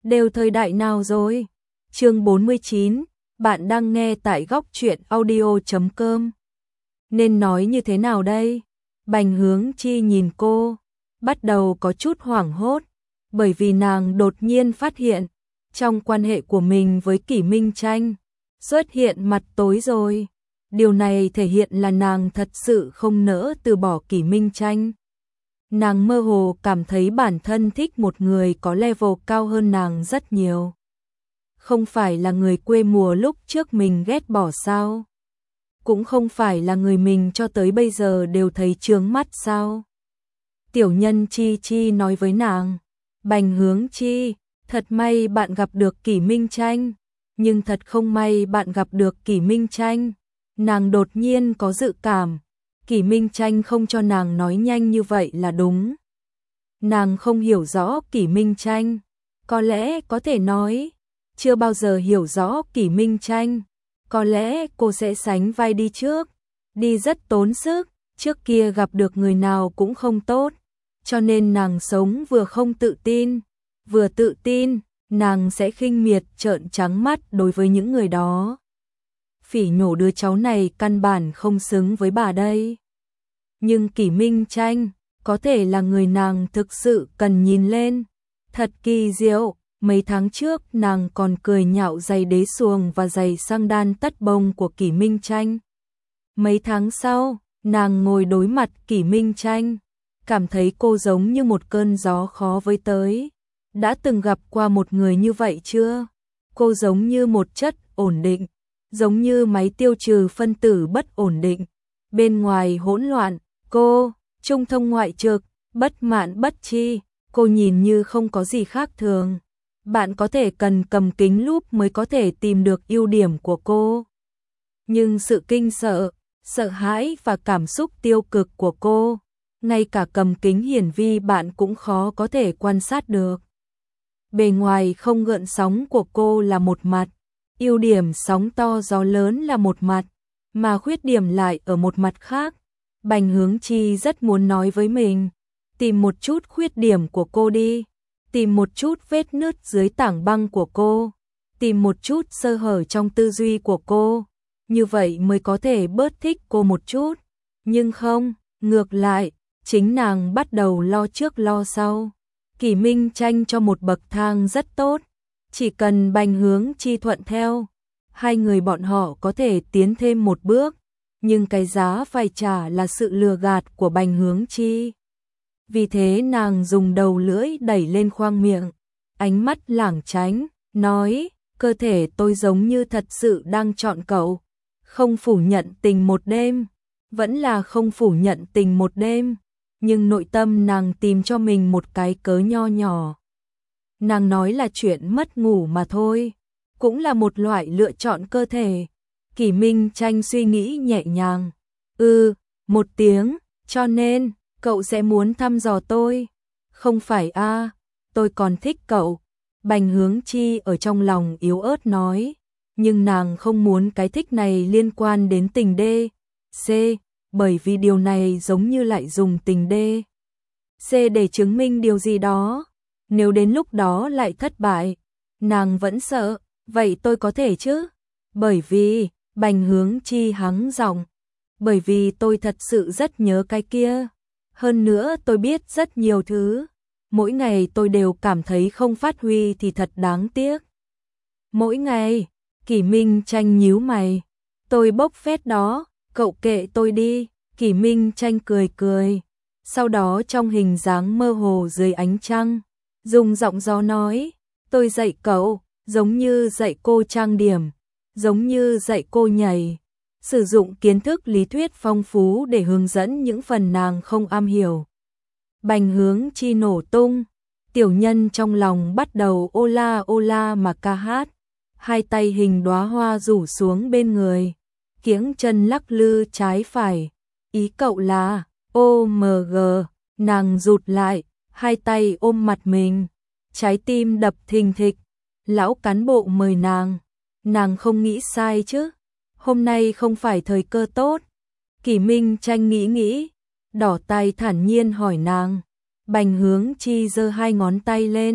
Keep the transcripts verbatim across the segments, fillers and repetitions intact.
đều thời đại nào rồi? Chương bốn mươi chín, bạn đang nghe tại góc truyện audio chấm com. Nên nói như thế nào đây? Bành Hướng Chi nhìn cô, bắt đầu có chút hoảng hốt, bởi vì nàng đột nhiên phát hiện, trong quan hệ của mình với Kỷ Minh Tranh, xuất hiện mặt tối rồi. Điều này thể hiện là nàng thật sự không nỡ từ bỏ Kỷ Minh Tranh. Nàng mơ hồ cảm thấy bản thân thích một người có level cao hơn nàng rất nhiều. Không phải là người quê mùa lúc trước mình ghét bỏ sao? Cũng không phải là người mình cho tới bây giờ đều thấy chướng mắt sao? Tiểu nhân Chi Chi nói với nàng, Bành Hướng Chi, thật may bạn gặp được Kỷ Minh Tranh, nhưng thật không may bạn gặp được Kỷ Minh Tranh. Nàng đột nhiên có dự cảm, Kỷ Minh Tranh không cho nàng nói nhanh như vậy là đúng. Nàng không hiểu rõ Kỷ Minh Tranh, có lẽ có thể nói, chưa bao giờ hiểu rõ Kỷ Minh Tranh, có lẽ cô sẽ sánh vai đi trước, đi rất tốn sức, trước kia gặp được người nào cũng không tốt, cho nên nàng sống vừa không tự tin, vừa tự tin, nàng sẽ khinh miệt trợn trắng mắt đối với những người đó. Phỉ nhổ đứa cháu này căn bản không xứng với bà đây. Nhưng Kỷ Minh Tranh có thể là người nàng thực sự cần nhìn lên. Thật kỳ diệu, mấy tháng trước nàng còn cười nhạo giày đế xuồng và giày sang đan tất bông của Kỷ Minh Tranh. Mấy tháng sau, nàng ngồi đối mặt Kỷ Minh Tranh, cảm thấy cô giống như một cơn gió khó với tới. Đã từng gặp qua một người như vậy chưa? Cô giống như một chất ổn định, giống như máy tiêu trừ phân tử bất ổn định. Bên ngoài hỗn loạn, cô, trung thông ngoại trực, bất mãn bất tri, cô nhìn như không có gì khác thường. Bạn có thể cần cầm kính lúp mới có thể tìm được ưu điểm của cô. Nhưng sự kinh sợ, sợ hãi và cảm xúc tiêu cực của cô, ngay cả cầm kính hiển vi bạn cũng khó có thể quan sát được. Bề ngoài không gợn sóng của cô là một mặt, ưu điểm sóng to gió lớn là một mặt, mà khuyết điểm lại ở một mặt khác. Bành Hướng Chi rất muốn nói với mình, tìm một chút khuyết điểm của cô đi, tìm một chút vết nứt dưới tảng băng của cô, tìm một chút sơ hở trong tư duy của cô, như vậy mới có thể bớt thích cô một chút. Nhưng không, ngược lại, chính nàng bắt đầu lo trước lo sau. Kỷ Minh Tranh cho một bậc thang rất tốt, chỉ cần Bành Hướng Chi thuận theo, hai người bọn họ có thể tiến thêm một bước, nhưng cái giá phải trả là sự lừa gạt của Bành Hướng Chi. Vì thế nàng dùng đầu lưỡi đẩy lên khoang miệng, ánh mắt lảng tránh, nói, cơ thể tôi giống như thật sự đang chọn cậu, không phủ nhận tình một đêm, vẫn là không phủ nhận tình một đêm, nhưng nội tâm nàng tìm cho mình một cái cớ nho nhỏ. Nàng nói là chuyện mất ngủ mà thôi, cũng là một loại lựa chọn cơ thể. Kỷ Minh Tranh suy nghĩ nhẹ nhàng, ừ, một tiếng, cho nên, cậu sẽ muốn thăm dò tôi. Không phải a, à, tôi còn thích cậu. Bành Hướng Chi ở trong lòng yếu ớt nói, nhưng nàng không muốn cái thích này liên quan đến tình D, C, bởi vì điều này giống như lại dùng tình D, C để chứng minh điều gì đó. Nếu đến lúc đó lại thất bại, nàng vẫn sợ, vậy tôi có thể chứ? Bởi vì, Bành Hướng Chi hắng giọng, bởi vì tôi thật sự rất nhớ cái kia. Hơn nữa tôi biết rất nhiều thứ, mỗi ngày tôi đều cảm thấy không phát huy thì thật đáng tiếc. Mỗi ngày, Kỷ Minh Tranh nhíu mày, tôi bốc phét đó, cậu kệ tôi đi. Kỷ Minh Tranh cười cười, sau đó trong hình dáng mơ hồ dưới ánh trăng, dùng giọng gió nói, tôi dạy cậu, giống như dạy cô trang điểm, giống như dạy cô nhảy, sử dụng kiến thức lý thuyết phong phú để hướng dẫn những phần nàng không am hiểu. Bành Hướng Chi nổ tung, tiểu nhân trong lòng bắt đầu ô la ô la mà ca hát, hai tay hình đóa hoa rủ xuống bên người, kiếng chân lắc lư trái phải, ý cậu là, ô mờ gờ, nàng rụt lại, hai tay ôm mặt mình, trái tim đập thình thịch, lão cán bộ mời nàng, nàng không nghĩ sai chứ, hôm nay không phải thời cơ tốt. Kỷ Minh Tranh nghĩ nghĩ, đỏ tay thản nhiên hỏi nàng. Bành Hướng Chi giơ hai ngón tay lên,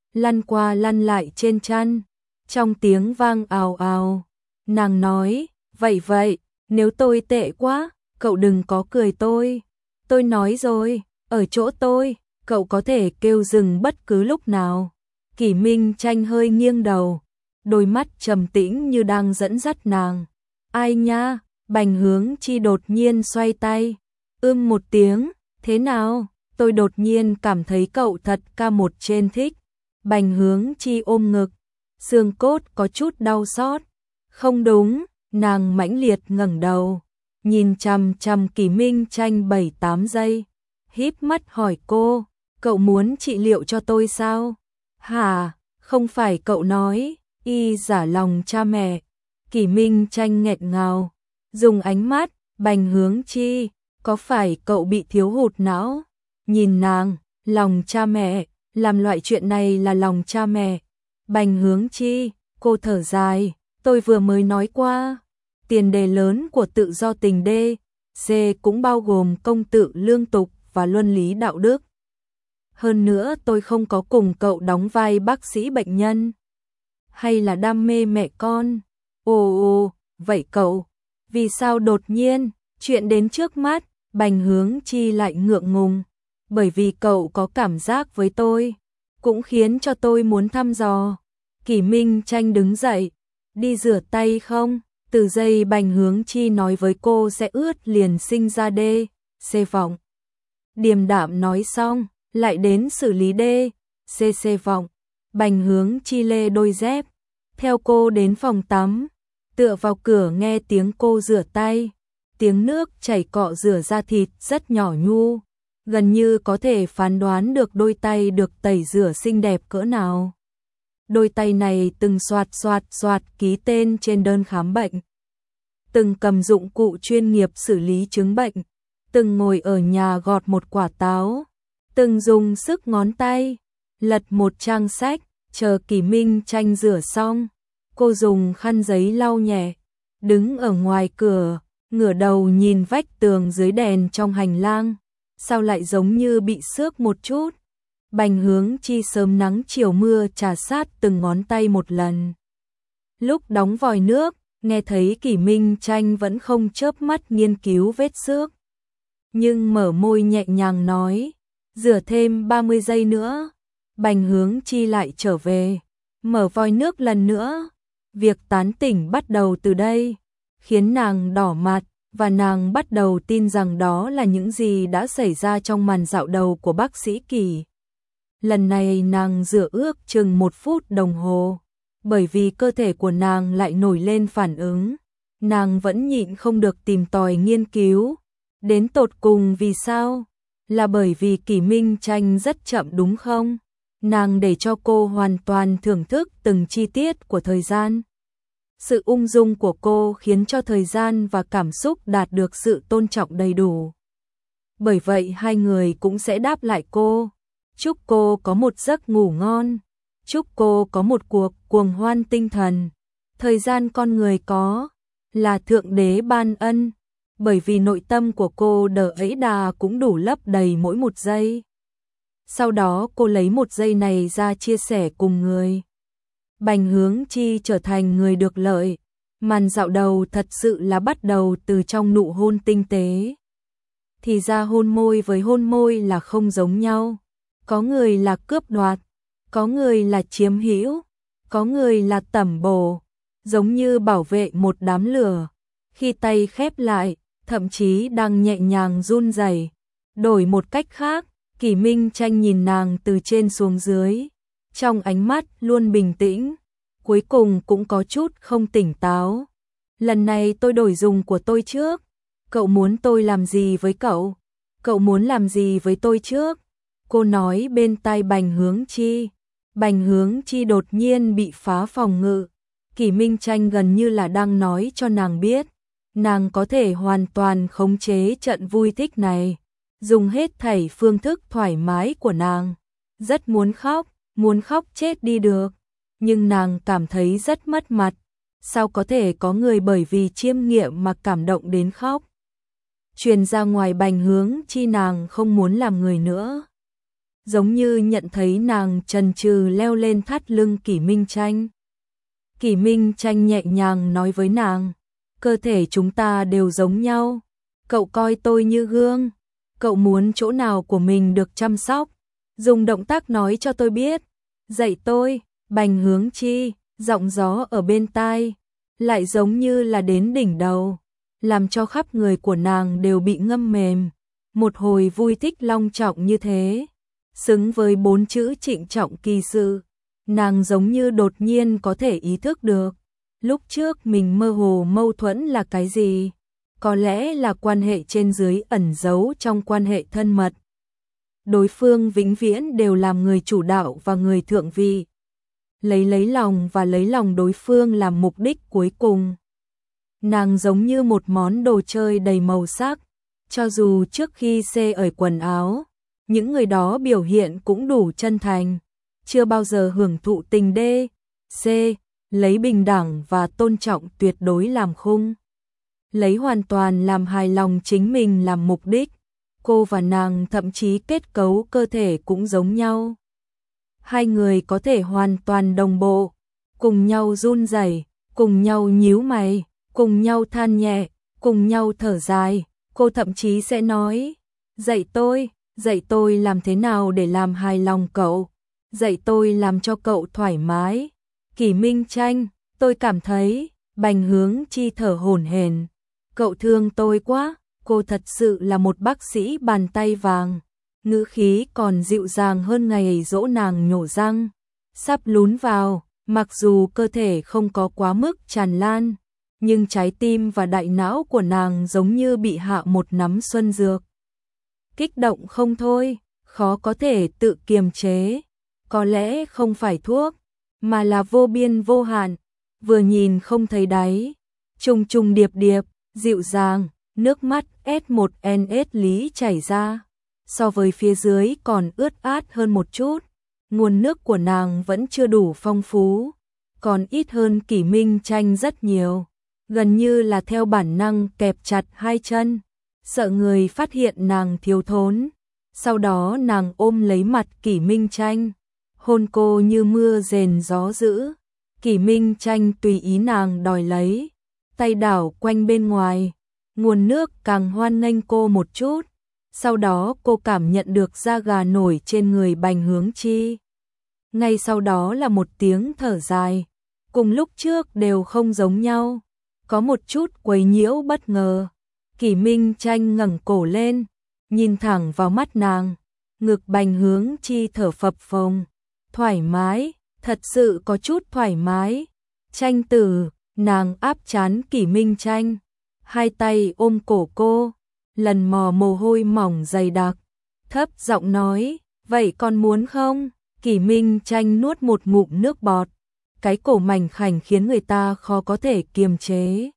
lăn qua lăn lại trên chăn, trong tiếng vang ào ào. Nàng nói, vậy vậy, nếu tôi tệ quá, cậu đừng có cười tôi. Tôi nói rồi, ở chỗ tôi, cậu có thể kêu dừng bất cứ lúc nào. Kỷ Minh Tranh hơi nghiêng đầu, đôi mắt trầm tĩnh như đang dẫn dắt nàng. Ai nha, Bành Hướng Chi đột nhiên xoay tay. Ưm một tiếng, thế nào? Tôi đột nhiên cảm thấy cậu thật ca một trên thích. Bành Hướng Chi ôm ngực, xương cốt có chút đau xót. Không đúng, nàng mãnh liệt ngẩng đầu, nhìn chằm chằm Kỷ Minh Tranh bảy tám giây, híp mắt hỏi cô, cậu muốn trị liệu cho tôi sao? Hả, không phải cậu nói, y giả lòng cha mẹ. Kỷ Minh Tranh nghẹn ngào, dùng ánh mắt, Bành Hướng Chi, có phải cậu bị thiếu hụt não? Nhìn nàng, lòng cha mẹ, làm loại chuyện này là lòng cha mẹ. Bành Hướng Chi, cô thở dài, tôi vừa mới nói qua, tiền đề lớn của tự do tình đê xê cũng bao gồm công tự lương tục và luân lý đạo đức. Hơn nữa tôi không có cùng cậu đóng vai bác sĩ bệnh nhân, hay là đam mê mẹ con. Ồ ồ, vậy cậu, vì sao đột nhiên, chuyện đến trước mắt, Bành Hướng Chi lại ngượng ngùng, bởi vì cậu có cảm giác với tôi, cũng khiến cho tôi muốn thăm dò. Kỷ Minh Tranh đứng dậy, đi rửa tay không? Từ giây Bành Hướng Chi nói với cô sẽ ướt liền sinh ra đê xê vọng. Điềm đạm nói xong, lại đến xử lý đê xê xê vọng. Bành Hướng Chi lê đôi dép, theo cô đến phòng tắm, tựa vào cửa nghe tiếng cô rửa tay, tiếng nước chảy cọ rửa da thịt rất nhỏ nhu, gần như có thể phán đoán được đôi tay được tẩy rửa xinh đẹp cỡ nào. Đôi tay này từng xoạt xoạt xoạt ký tên trên đơn khám bệnh, từng cầm dụng cụ chuyên nghiệp xử lý chứng bệnh, từng ngồi ở nhà gọt một quả táo, từng dùng sức ngón tay lật một trang sách, chờ Kỷ Minh Tranh rửa xong, cô dùng khăn giấy lau nhẹ, đứng ở ngoài cửa, ngửa đầu nhìn vách tường dưới đèn trong hành lang, sao lại giống như bị xước một chút. Bành Hướng Chi sớm nắng chiều mưa trà sát từng ngón tay một lần. Lúc đóng vòi nước, nghe thấy Kỷ Minh Tranh vẫn không chớp mắt nghiên cứu vết xước, nhưng mở môi nhẹ nhàng nói, rửa thêm ba mươi giây nữa. Bành Hướng Chi lại trở về, mở vòi nước lần nữa. Việc tán tỉnh bắt đầu từ đây, khiến nàng đỏ mặt, và nàng bắt đầu tin rằng đó là những gì đã xảy ra trong màn dạo đầu của bác sĩ Kỷ. Lần này nàng rửa ước chừng một phút đồng hồ, bởi vì cơ thể của nàng lại nổi lên phản ứng. Nàng vẫn nhịn không được tìm tòi nghiên cứu. Đến tột cùng vì sao? Là bởi vì Kỷ Minh Tranh rất chậm đúng không? Nàng để cho cô hoàn toàn thưởng thức từng chi tiết của thời gian. Sự ung dung của cô khiến cho thời gian và cảm xúc đạt được sự tôn trọng đầy đủ. Bởi vậy hai người cũng sẽ đáp lại cô. Chúc cô có một giấc ngủ ngon. Chúc cô có một cuộc cuồng hoan tinh thần. Thời gian con người có, là Thượng Đế ban ân. Bởi vì nội tâm của cô đờ ấy đà cũng đủ lấp đầy mỗi một giây. Sau đó cô lấy một giây này ra chia sẻ cùng người. Bành Hướng Chi trở thành người được lợi. Màn dạo đầu thật sự là bắt đầu từ trong nụ hôn tinh tế. Thì ra hôn môi với hôn môi là không giống nhau. Có người là cướp đoạt, có người là chiếm hữu, có người là tẩm bổ, giống như bảo vệ một đám lửa. Khi tay khép lại, thậm chí đang nhẹ nhàng run rẩy. Đổi một cách khác, Kỷ Minh Tranh nhìn nàng từ trên xuống dưới, trong ánh mắt luôn bình tĩnh, cuối cùng cũng có chút không tỉnh táo. Lần này tôi đổi dùng của tôi trước. Cậu muốn tôi làm gì với cậu? Cậu muốn làm gì với tôi trước? Cô nói bên tai Bành Hướng Chi. Bành Hướng Chi đột nhiên bị phá phòng ngự. Kỷ Minh Tranh gần như là đang nói cho nàng biết, nàng có thể hoàn toàn khống chế trận vui thích này, dùng hết thảy phương thức thoải mái của nàng. Rất muốn khóc, muốn khóc chết đi được, nhưng nàng cảm thấy rất mất mặt. Sao có thể có người bởi vì chiêm nghiệm mà cảm động đến khóc? Truyền ra ngoài Bành Hướng Chi nàng không muốn làm người nữa. giống như nhận thấy nàng chần chừ leo lên thắt lưng Kỷ Minh Tranh. Kỷ Minh Tranh nhẹ nhàng nói với nàng, cơ thể chúng ta đều giống nhau, cậu coi tôi như gương, cậu muốn chỗ nào của mình được chăm sóc, dùng động tác nói cho tôi biết, dạy tôi. Bành Hướng Chi, giọng gió ở bên tai, lại giống như là đến đỉnh đầu, làm cho khắp người của nàng đều bị ngâm mềm, một hồi vui thích long trọng như thế, xứng với bốn chữ trịnh trọng kỳ sự, nàng giống như đột nhiên có thể ý thức được, lúc trước mình mơ hồ mâu thuẫn là cái gì, có lẽ là quan hệ trên dưới ẩn giấu trong quan hệ thân mật. Đối phương vĩnh viễn đều làm người chủ đạo và người thượng vị, lấy lấy lòng và lấy lòng đối phương làm mục đích cuối cùng. Nàng giống như một món đồ chơi đầy màu sắc, cho dù trước khi xê ở quần áo, những người đó biểu hiện cũng đủ chân thành, chưa bao giờ hưởng thụ tình đê, xê, lấy bình đẳng và tôn trọng tuyệt đối làm khung. Lấy hoàn toàn làm hài lòng chính mình làm mục đích, cô và nàng thậm chí kết cấu cơ thể cũng giống nhau. Hai người có thể hoàn toàn đồng bộ, cùng nhau run rẩy, cùng nhau nhíu mày, cùng nhau than nhẹ, cùng nhau thở dài, cô thậm chí sẽ nói, dạy tôi, dạy tôi làm thế nào để làm hài lòng cậu, dạy tôi làm cho cậu thoải mái. Kỷ Minh Tranh, tôi cảm thấy, Bành Hướng Chi thở hổn hển, cậu thương tôi quá, cô thật sự là một bác sĩ bàn tay vàng. Ngữ khí còn dịu dàng hơn ngày dỗ nàng nhổ răng, sắp lún vào, mặc dù cơ thể không có quá mức tràn lan, nhưng trái tim và đại não của nàng giống như bị hạ một nắm xuân dược. Kích động không thôi, khó có thể tự kiềm chế, có lẽ không phải thuốc, mà là vô biên vô hạn, vừa nhìn không thấy đáy, trùng trùng điệp điệp, dịu dàng, nước mắt S một N S lý chảy ra. So với phía dưới còn ướt át hơn một chút, nguồn nước của nàng vẫn chưa đủ phong phú, còn ít hơn Kỷ Minh Tranh rất nhiều, gần như là theo bản năng kẹp chặt hai chân, sợ người phát hiện nàng thiếu thốn. Sau đó nàng ôm lấy mặt Kỷ Minh Tranh, hôn cô như mưa rền gió dữ. Kỷ Minh Tranh tùy ý nàng đòi lấy, tay đảo quanh bên ngoài, nguồn nước càng hoan nghênh cô một chút. Sau đó cô cảm nhận được da gà nổi trên người Bành Hướng Chi. Ngay sau đó là một tiếng thở dài, cùng lúc trước đều không giống nhau, có một chút quấy nhiễu bất ngờ. Kỷ Minh Tranh ngẩng cổ lên, nhìn thẳng vào mắt nàng, ngực Bành Hướng Chi thở phập phồng, thoải mái, thật sự có chút thoải mái. Tranh tử, nàng áp trán Kỷ Minh Tranh, hai tay ôm cổ cô, lần mò mồ hôi mỏng dày đặc, thấp giọng nói, vậy con muốn không? Kỷ Minh Tranh nuốt một ngụm nước bọt, cái cổ mảnh khảnh khiến người ta khó có thể kiềm chế.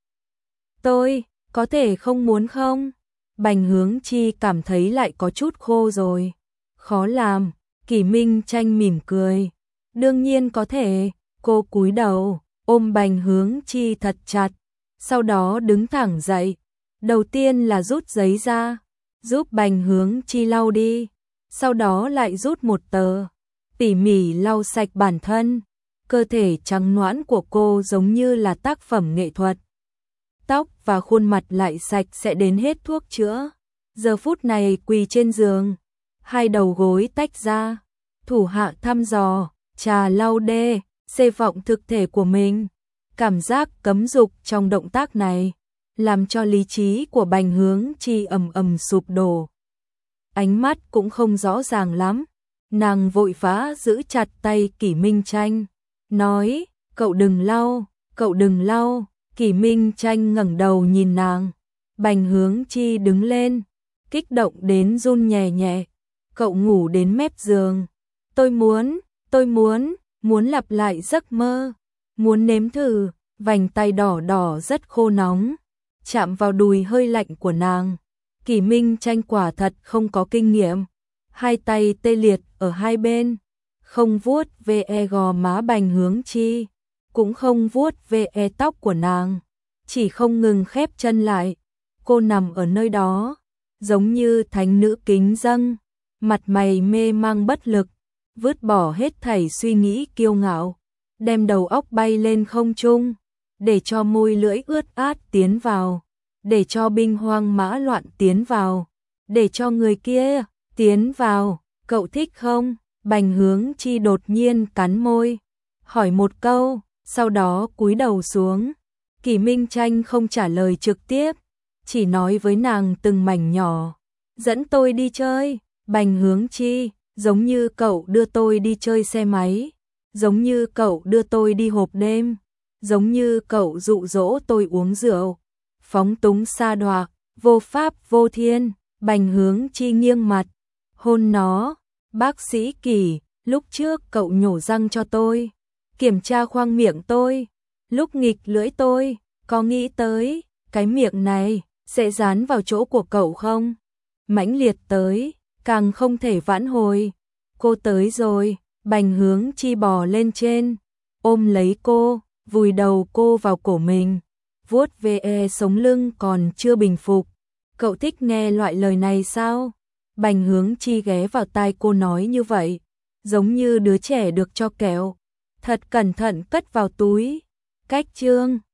Tôi, có thể không muốn không? Bành Hướng Chi cảm thấy lại có chút khô rồi. Khó làm, Kỷ Minh Tranh mỉm cười. Đương nhiên có thể, cô cúi đầu, ôm Bành Hướng Chi thật chặt, sau đó đứng thẳng dậy. Đầu tiên là rút giấy ra, giúp Bành Hướng Chi lau đi, sau đó lại rút một tờ, tỉ mỉ lau sạch bản thân. Cơ thể trắng nõn của cô giống như là tác phẩm nghệ thuật. Tóc và khuôn mặt lại sạch sẽ đến hết thuốc chữa. Giờ phút này quỳ trên giường, hai đầu gối tách ra, thủ hạ thăm dò, trà lau đê, xê vọng thực thể của mình. Cảm giác cấm dục trong động tác này làm cho lý trí của Bành Hướng Chi ầm ầm sụp đổ. Ánh mắt cũng không rõ ràng lắm, nàng vội vã giữ chặt tay Kỷ Minh Tranh, nói, cậu đừng lau, cậu đừng lau. Kỷ Minh Tranh ngẩng đầu nhìn nàng, Bành Hướng Chi đứng lên, kích động đến run nhẹ nhẹ, cậu ngủ đến mép giường, tôi muốn, tôi muốn, muốn lặp lại giấc mơ, muốn nếm thử. Vành tay đỏ đỏ rất khô nóng, chạm vào đùi hơi lạnh của nàng. Kỷ Minh Tranh quả thật không có kinh nghiệm, hai tay tê liệt ở hai bên, không vuốt ve gò má Bành Hướng Chi, cũng không vuốt ve tóc của nàng, chỉ không ngừng khép chân lại. Cô nằm ở nơi đó, giống như thánh nữ kính dâng, mặt mày mê mang bất lực, vứt bỏ hết thảy suy nghĩ kiêu ngạo, đem đầu óc bay lên không trung, để cho môi lưỡi ướt át tiến vào, để cho binh hoang mã loạn tiến vào, để cho người kia tiến vào, cậu thích không? Bành Hướng Chi đột nhiên cắn môi, hỏi một câu, sau đó cúi đầu xuống. Kỷ Minh Tranh không trả lời trực tiếp, chỉ nói với nàng từng mảnh nhỏ, dẫn tôi đi chơi. Bành Hướng Chi, giống như cậu đưa tôi đi chơi xe máy, giống như cậu đưa tôi đi hộp đêm, giống như cậu dụ dỗ tôi uống rượu, phóng túng sa đọa, vô pháp vô thiên. Bành Hướng Chi nghiêng mặt, hôn nó. Bác sĩ Kỷ, lúc trước cậu nhổ răng cho tôi, kiểm tra khoang miệng tôi, lúc nghịch lưỡi tôi, có nghĩ tới cái miệng này sẽ dán vào chỗ của cậu không? Mãnh liệt tới, càng không thể vãn hồi. Cô tới rồi. Bành Hướng Chi bò lên trên, ôm lấy cô, vùi đầu cô vào cổ mình, vuốt ve sống lưng còn chưa bình phục. Cậu thích nghe loại lời này sao? Bành Hướng Chi ghé vào tai cô nói như vậy, giống như đứa trẻ được cho kẹo, thật cẩn thận cất vào túi. Cách chương